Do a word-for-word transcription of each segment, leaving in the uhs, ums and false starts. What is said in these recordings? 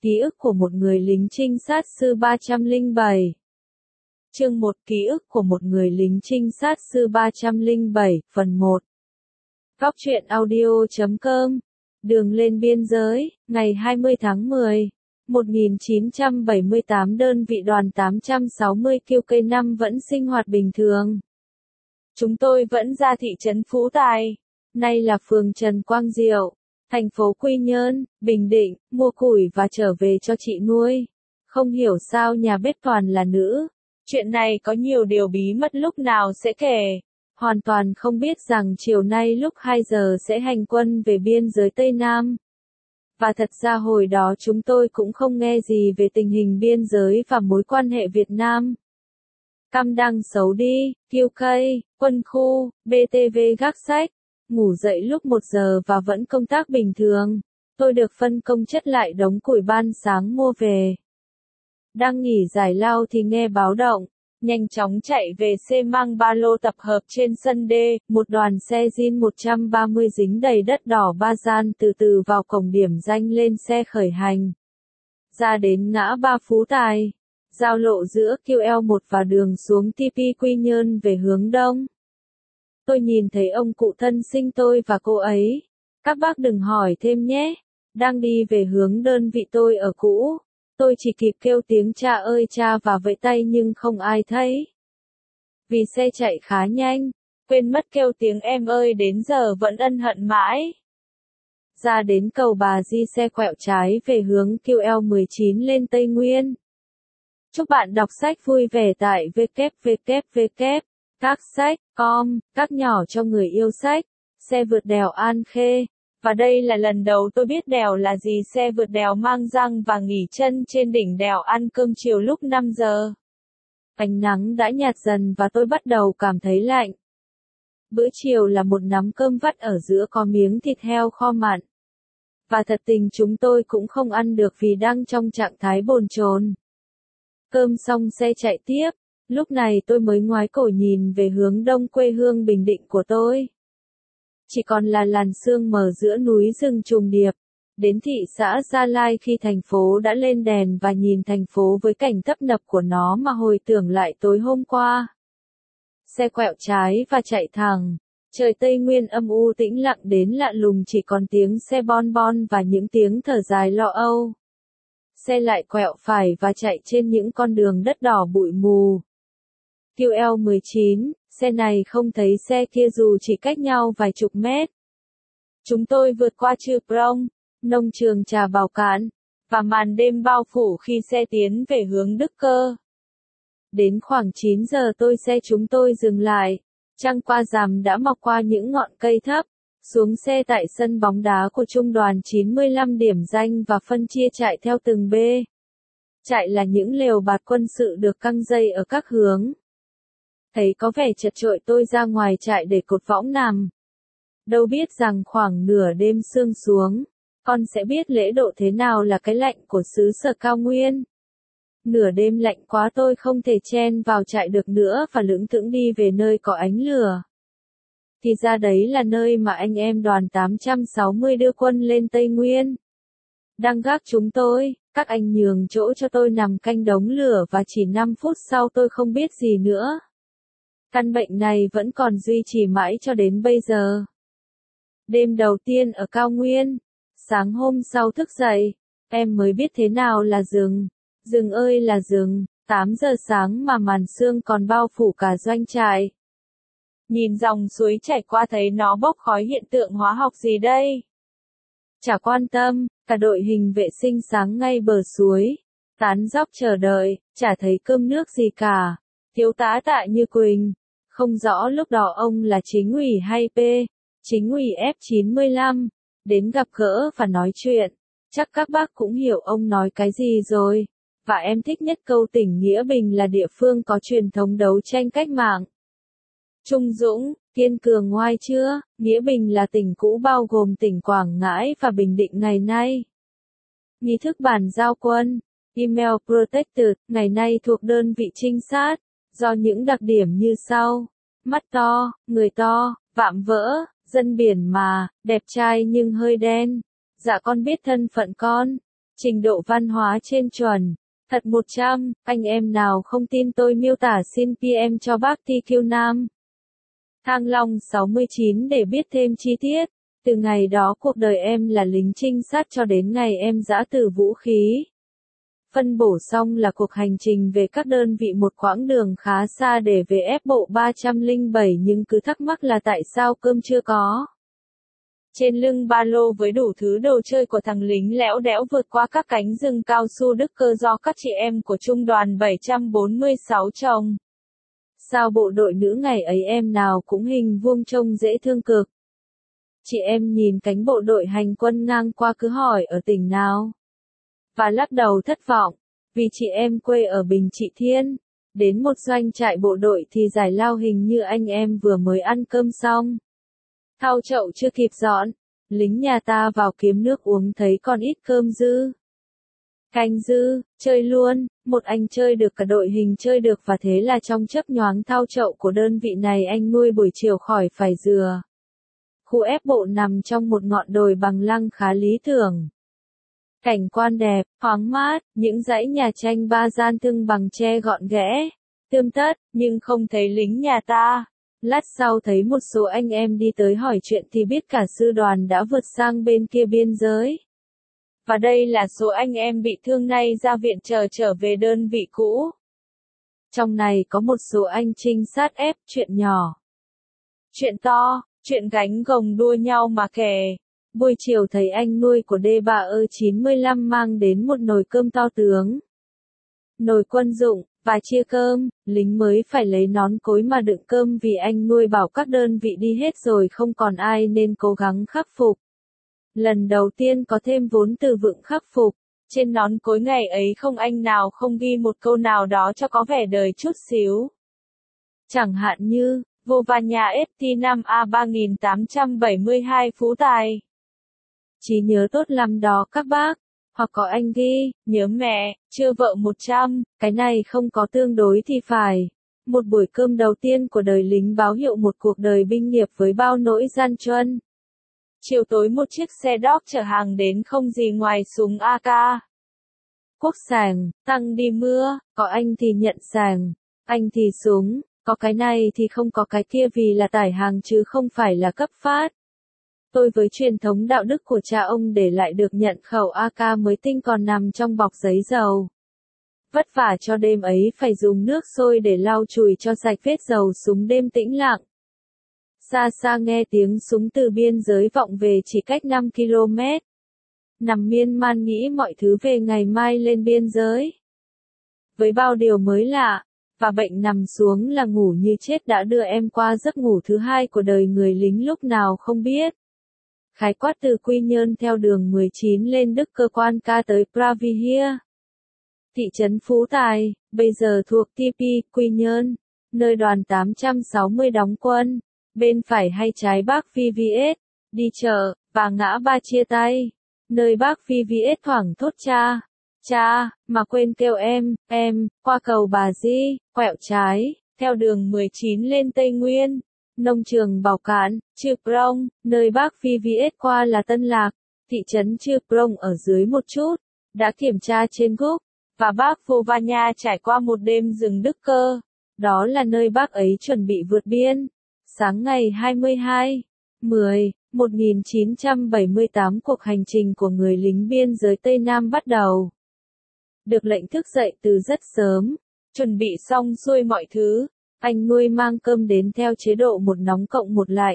Ký ức của một người lính trinh sát sư ba trăm lẻ bảy. Chương một. Ký ức của một người lính trinh sát sư ba trăm lẻ bảy, phần một. Góc truyện audio chấm com. Đường lên biên giới, ngày hai mươi tháng mười, một nghìn chín trăm bảy mươi tám, đơn vị đoàn tám trăm sáu mươi Q K năm vẫn sinh hoạt bình thường. Chúng tôi vẫn ra thị trấn Phú Tài, nay là phường Trần Quang Diệu, thành phố Quy Nhơn, Bình Định, mua củi và trở về cho chị nuôi. Không hiểu sao nhà bếp toàn là nữ. Chuyện này có nhiều điều bí mật, lúc nào sẽ kể. Hoàn toàn không biết rằng chiều nay lúc hai giờ sẽ hành quân về biên giới Tây Nam. Và thật ra hồi đó chúng tôi cũng không nghe gì về tình hình biên giới và mối quan hệ Việt Nam. Cam Đăng xấu đi, Q K, quân khu, B T V gác sách, ngủ dậy lúc một giờ và vẫn công tác bình thường. Tôi được phân công chất lại đống củi ban sáng mua về. Đang nghỉ giải lao thì nghe báo động, nhanh chóng chạy về xe mang ba lô tập hợp trên sân D, một đoàn xe Jin một trăm ba mươi dính đầy đất đỏ ba gian từ từ vào cổng điểm danh lên xe khởi hành. Ra đến ngã ba Phú Tài, giao lộ giữa Q L một và đường xuống T P Quy Nhơn về hướng đông. Tôi nhìn thấy ông cụ thân sinh tôi và cô ấy. Các bác đừng hỏi thêm nhé. Đang đi về hướng đơn vị tôi ở cũ. Tôi chỉ kịp kêu tiếng cha ơi cha và vẫy tay nhưng không ai thấy. Vì xe chạy khá nhanh, quên mất kêu tiếng em ơi, đến giờ vẫn ân hận mãi. Ra đến cầu Bà Di xe quẹo trái về hướng Q L mười chín lên Tây Nguyên. Chúc bạn đọc sách vui vẻ tại w w w các sách chấm com, các nhỏ cho người yêu sách, xe vượt đèo An Khê. Và đây là lần đầu tôi biết đèo là gì, xe vượt đèo mang răng và nghỉ chân trên đỉnh đèo ăn cơm chiều lúc năm giờ. Ánh nắng đã nhạt dần và tôi bắt đầu cảm thấy lạnh. Bữa chiều là một nắm cơm vắt ở giữa có miếng thịt heo kho mặn. Và thật tình chúng tôi cũng không ăn được vì đang trong trạng thái bồn chồn. Cơm xong xe chạy tiếp. Lúc này tôi mới ngoái cổ nhìn về hướng đông quê hương Bình Định của tôi. Chỉ còn là làn sương mờ giữa núi rừng trùng điệp. Đến thị xã Gia Lai khi thành phố đã lên đèn và nhìn thành phố với cảnh tấp nập của nó mà hồi tưởng lại tối hôm qua. Xe quẹo trái và chạy thẳng. Trời Tây Nguyên âm u tĩnh lặng đến lạ lùng, chỉ còn tiếng xe bon bon và những tiếng thở dài lo âu. Xe lại quẹo phải và chạy trên những con đường đất đỏ bụi mù. Q L mười chín, xe này không thấy xe kia dù chỉ cách nhau vài chục mét. Chúng tôi vượt qua Chư Prong, nông trường Trà Bảo Cạn, và màn đêm bao phủ khi xe tiến về hướng Đức Cơ. Đến khoảng chín giờ tôi xe chúng tôi dừng lại, trăng qua rằm đã mọc qua những ngọn cây thấp, xuống xe tại sân bóng đá của trung đoàn chín mươi lăm điểm danh và phân chia chạy theo từng B. Chạy là những lều bạt quân sự được căng dây ở các hướng. Thấy có vẻ chật chội tôi ra ngoài trại để cột võng nằm. Đâu biết rằng khoảng nửa đêm sương xuống, con sẽ biết lễ độ thế nào là cái lạnh của xứ sở cao nguyên. Nửa đêm lạnh quá tôi không thể chen vào trại được nữa và lững thững đi về nơi có ánh lửa. Thì ra đấy là nơi mà anh em đoàn tám trăm sáu mươi đưa quân lên Tây Nguyên. Đang gác chúng tôi, các anh nhường chỗ cho tôi nằm canh đống lửa và chỉ năm phút sau tôi không biết gì nữa. Căn bệnh này vẫn còn duy trì mãi cho đến bây giờ. Đêm đầu tiên ở cao nguyên, sáng hôm sau thức dậy, em mới biết thế nào là rừng. Rừng ơi là rừng, tám giờ sáng mà màn sương còn bao phủ cả doanh trại. Nhìn dòng suối chảy qua thấy nó bốc khói, hiện tượng hóa học gì đây? Chả quan tâm, cả đội hình vệ sinh sáng ngay bờ suối, tán dóc chờ đợi, chả thấy cơm nước gì cả. Thiếu tá Tạ Như Quỳnh, không rõ lúc đó ông là chính ủy hay P, chính ủy F chín mươi lăm, đến gặp gỡ và nói chuyện. Chắc các bác cũng hiểu ông nói cái gì rồi. Và em thích nhất câu tỉnh Nghĩa Bình là địa phương có truyền thống đấu tranh cách mạng. Trung dũng, kiên cường ngoai chưa, Nghĩa Bình là tỉnh cũ bao gồm tỉnh Quảng Ngãi và Bình Định ngày nay. Nghi thức bàn giao quân, Email Protected, ngày nay thuộc đơn vị trinh sát, do những đặc điểm như sau. Mắt to, người to, vạm vỡ, dân biển mà, đẹp trai nhưng hơi đen. Dạ con biết thân phận con. Trình độ văn hóa trên chuẩn. Thật một trăm, anh em nào không tin tôi miêu tả xin pê em cho bác tê quy Nam. Thăng Long sáu mươi chín để biết thêm chi tiết. Từ ngày đó cuộc đời em là lính trinh sát cho đến ngày em giã từ vũ khí. Phân bổ xong là cuộc hành trình về các đơn vị một quãng đường khá xa để về ép bộ ba trăm lẻ bảy nhưng cứ thắc mắc là tại sao cơm chưa có. Trên lưng ba lô với đủ thứ đồ chơi của thằng lính lẽo đẽo vượt qua các cánh rừng cao su Đức Cơ do các chị em của trung đoàn bảy trăm bốn mươi sáu trông. Sao bộ đội nữ ngày ấy em nào cũng hình vuông trông dễ thương cực. Chị em nhìn cánh bộ đội hành quân ngang qua cứ hỏi ở tỉnh nào. Và lắc đầu thất vọng, vì chị em quê ở Bình Trị Thiên. Đến một doanh trại bộ đội thì giải lao hình như anh em vừa mới ăn cơm xong. Thau chậu chưa kịp dọn, lính nhà ta vào kiếm nước uống thấy còn ít cơm dư. Canh dư, chơi luôn, một anh chơi được cả đội hình chơi được và thế là trong chớp nhoáng thau chậu của đơn vị này anh nuôi buổi chiều khỏi phải dừa. Khu ép bộ nằm trong một ngọn đồi bằng lăng khá lý tưởng. Cảnh quan đẹp, thoáng mát, những dãy nhà tranh ba gian tưng bằng tre gọn ghẽ, tươm tất, nhưng không thấy lính nhà ta. Lát sau thấy một số anh em đi tới hỏi chuyện thì biết cả sư đoàn đã vượt sang bên kia biên giới. Và đây là số anh em bị thương nay ra viện chờ trở về đơn vị cũ. Trong này có một số anh trinh sát ép chuyện nhỏ. Chuyện to, chuyện gánh gồng đua nhau mà kể. Buổi chiều thấy anh nuôi của D ba E chín mươi lăm mang đến một nồi cơm to tướng. Nồi quân dụng, và chia cơm, lính mới phải lấy nón cối mà đựng cơm vì anh nuôi bảo các đơn vị đi hết rồi không còn ai nên cố gắng khắc phục. Lần đầu tiên có thêm vốn từ vựng khắc phục, trên nón cối ngày ấy không anh nào không ghi một câu nào đó cho có vẻ đời chút xíu. Chẳng hạn như, Vovanya ét tê năm A ba tám bảy hai Phú Tài. Trí nhớ tốt lắm đó các bác. Hoặc có anh ghi, nhớ mẹ, chưa vợ một trăm, cái này không có tương đối thì phải. Một buổi cơm đầu tiên của đời lính báo hiệu một cuộc đời binh nghiệp với bao nỗi gian truân. Chiều tối một chiếc xe đóc chở hàng đến không gì ngoài súng a ca. Quốc sàng, tăng đi mưa, có anh thì nhận sàng, anh thì súng, có cái này thì không có cái kia vì là tải hàng chứ không phải là cấp phát. Tôi với truyền thống đạo đức của cha ông để lại được nhận khẩu a ca mới tinh còn nằm trong bọc giấy dầu. Vất vả cho đêm ấy phải dùng nước sôi để lau chùi cho sạch vết dầu súng đêm tĩnh lặng. Xa xa nghe tiếng súng từ biên giới vọng về chỉ cách năm ki lô mét. Nằm miên man nghĩ mọi thứ về ngày mai lên biên giới. Với bao điều mới lạ, và bệnh nằm xuống là ngủ như chết đã đưa em qua giấc ngủ thứ hai của đời người lính lúc nào không biết. Khái quát từ Quy Nhơn theo đường mười chín lên Đức Cơ quan ca tới Pravihia. Thị trấn Phú Tài, bây giờ thuộc tê pê, Quy Nhơn, nơi đoàn tám trăm sáu mươi đóng quân, bên phải hay trái bác vê vê ét, đi chợ, và ngã ba chia tay, nơi bác vê vê ét thoảng thốt cha, cha, mà quên kêu em, em, qua cầu Bà Di, quẹo trái, theo đường mười chín lên Tây Nguyên. Nông trường Bảo Cạn, Chư Prong, nơi bác vê vê ét qua là Tân Lạc, thị trấn Chư Prong ở dưới một chút, đã kiểm tra trên Google, và bác Vovanya trải qua một đêm rừng Đức Cơ, đó là nơi bác ấy chuẩn bị vượt biên. Sáng ngày hai mươi hai, mười, một nghìn chín trăm bảy mươi tám cuộc hành trình của người lính biên giới Tây Nam bắt đầu. Được lệnh thức dậy từ rất sớm, chuẩn bị xong xuôi mọi thứ. Anh nuôi mang cơm đến theo chế độ một nóng cộng một lạnh.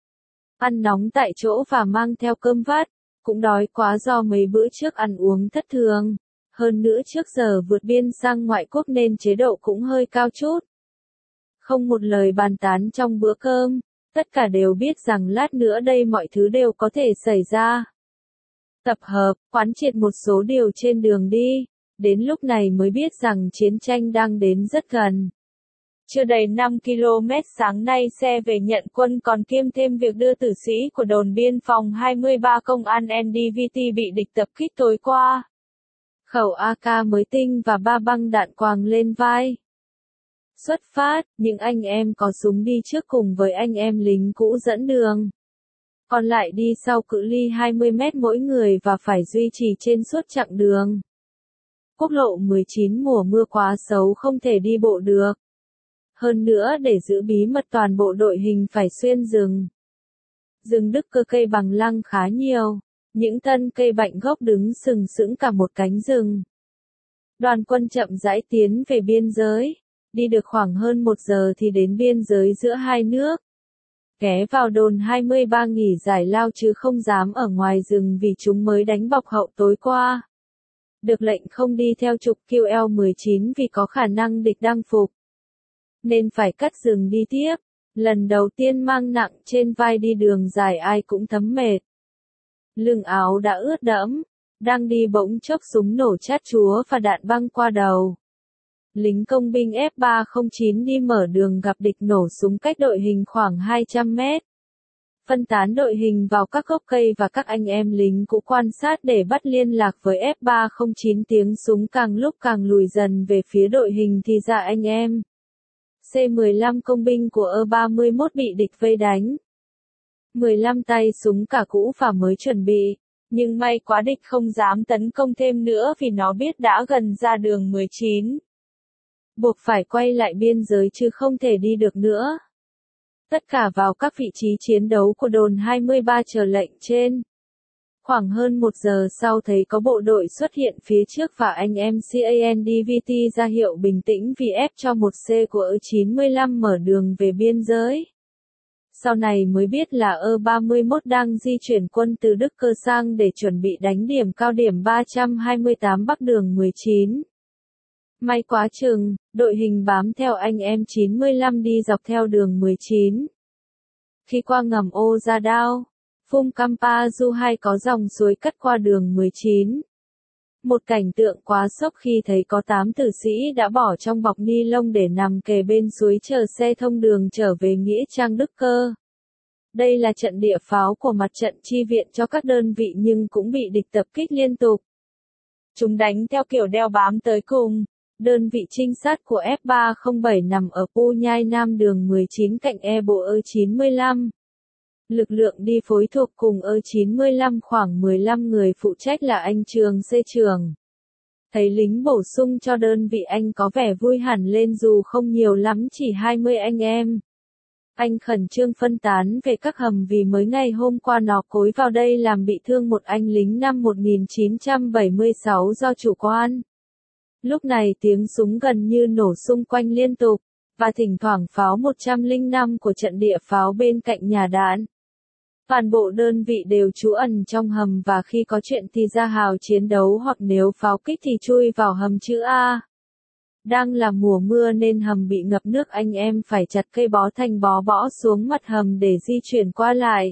Ăn nóng tại chỗ và mang theo cơm vắt, cũng đói quá do mấy bữa trước ăn uống thất thường. Hơn nữa trước giờ vượt biên sang ngoại quốc nên chế độ cũng hơi cao chút. Không một lời bàn tán trong bữa cơm, tất cả đều biết rằng lát nữa đây mọi thứ đều có thể xảy ra. Tập hợp, quán triệt một số điều trên đường đi, đến lúc này mới biết rằng chiến tranh đang đến rất gần. Chưa đầy năm ki lô mét sáng nay xe về nhận quân còn kiêm thêm việc đưa tử sĩ của đồn biên phòng hai mươi ba công an en đê vê tê bị địch tập kích tối qua. Khẩu a ca mới tinh và ba băng đạn quàng lên vai. Xuất phát, những anh em có súng đi trước cùng với anh em lính cũ dẫn đường. còn lại đi sau cự ly hai mươi mét mỗi người và phải duy trì trên suốt chặng đường. Quốc lộ mười chín mùa mưa quá xấu không thể đi bộ được. Hơn nữa để giữ bí mật toàn bộ đội hình phải xuyên rừng. Rừng Đức Cơ cây bằng lăng khá nhiều, những thân cây bạnh gốc đứng sừng sững cả một cánh rừng. Đoàn quân chậm rãi tiến về biên giới, đi được khoảng hơn một giờ thì đến biên giới giữa hai nước. Ghé vào đồn hai mươi ba nghỉ giải lao chứ không dám ở ngoài rừng vì chúng mới đánh bọc hậu tối qua. Được lệnh không đi theo trục Q L mười chín vì có khả năng địch đang phục. Nên phải cắt rừng đi tiếp. Lần đầu tiên mang nặng trên vai đi đường dài ai cũng thấm mệt. Lưng áo đã ướt đẫm, đang đi bỗng chốc súng nổ chát chúa và đạn băng qua đầu. Lính công binh F ba không chín đi mở đường gặp địch nổ súng cách đội hình khoảng hai trăm mét. Phân tán đội hình vào các gốc cây và các anh em lính cũng quan sát để bắt liên lạc với F ba không chín tiếng súng càng lúc càng lùi dần về phía đội hình thì ra anh em. C mười lăm công binh của E ba mươi mốt bị địch vây đánh. mười lăm tay súng cả cũ và mới chuẩn bị, nhưng may quá địch không dám tấn công thêm nữa vì nó biết đã gần ra đường mười chín. Buộc phải quay lại biên giới chứ không thể đi được nữa. Tất cả vào các vị trí chiến đấu của đồn hai mươi ba chờ lệnh trên. Khoảng hơn một giờ sau thấy có bộ đội xuất hiện phía trước và anh em CANDVT ra hiệu bình tĩnh vì ép cho một C của E chín mươi lăm mở đường về biên giới. Sau này mới biết là E ba mươi mốt đang di chuyển quân từ Đức Cơ sang để chuẩn bị đánh điểm cao điểm ba trăm hai mươi tám Bắc đường mười chín. May quá chừng, đội hình bám theo anh em chín mươi lăm đi dọc theo đường mười chín. Khi qua ngầm Ô Gia Đao, Phum Kampa Du hai có dòng suối cắt qua đường mười chín. Một cảnh tượng quá sốc khi thấy có tám tử sĩ đã bỏ trong bọc ni lông để nằm kề bên suối chờ xe thông đường trở về nghĩa trang Đức Cơ. Đây là trận địa pháo của mặt trận chi viện cho các đơn vị nhưng cũng bị địch tập kích liên tục. Chúng đánh theo kiểu đeo bám tới cùng. Đơn vị trinh sát của F ba không bảy nằm ở Pu Nhai Nam đường mười chín cạnh e bộ E chín mươi lăm. Lực lượng đi phối thuộc cùng E chín mươi lăm khoảng mười lăm người phụ trách là anh Trường C Trường. Thấy lính bổ sung cho đơn vị anh có vẻ vui hẳn lên dù không nhiều lắm chỉ hai mươi anh em. Anh khẩn trương phân tán về các hầm vì mới ngày hôm qua nó cối vào đây làm bị thương một anh lính năm một nghìn chín trăm bảy mươi sáu do chủ quan. Lúc này tiếng súng gần như nổ xung quanh liên tục, và thỉnh thoảng pháo một trăm lẻ năm của trận địa pháo bên cạnh nhà đạn. Toàn bộ đơn vị đều trú ẩn trong hầm và khi có chuyện thì ra hào chiến đấu hoặc nếu pháo kích thì chui vào hầm chữ A. Đang là mùa mưa nên hầm bị ngập nước anh em phải chặt cây bó thành bó bõ xuống mặt hầm để di chuyển qua lại.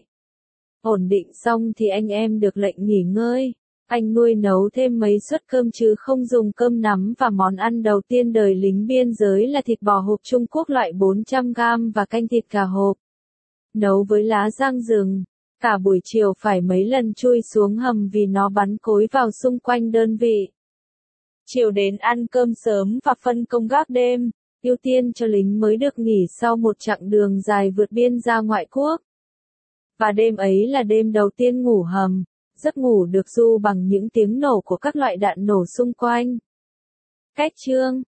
Ổn định xong thì anh em được lệnh nghỉ ngơi. Anh nuôi nấu thêm mấy suất cơm chứ không dùng cơm nắm và món ăn đầu tiên đời lính biên giới là thịt bò hộp Trung Quốc loại bốn trăm gam và canh thịt gà hộp. Nấu với lá giang rừng. Cả buổi chiều phải mấy lần chui xuống hầm vì nó bắn cối vào xung quanh đơn vị. Chiều đến ăn cơm sớm và phân công gác đêm, ưu tiên cho lính mới được nghỉ sau một chặng đường dài vượt biên ra ngoại quốc. Và đêm ấy là đêm đầu tiên ngủ hầm, giấc ngủ được du bằng những tiếng nổ của các loại đạn nổ xung quanh. Cách chương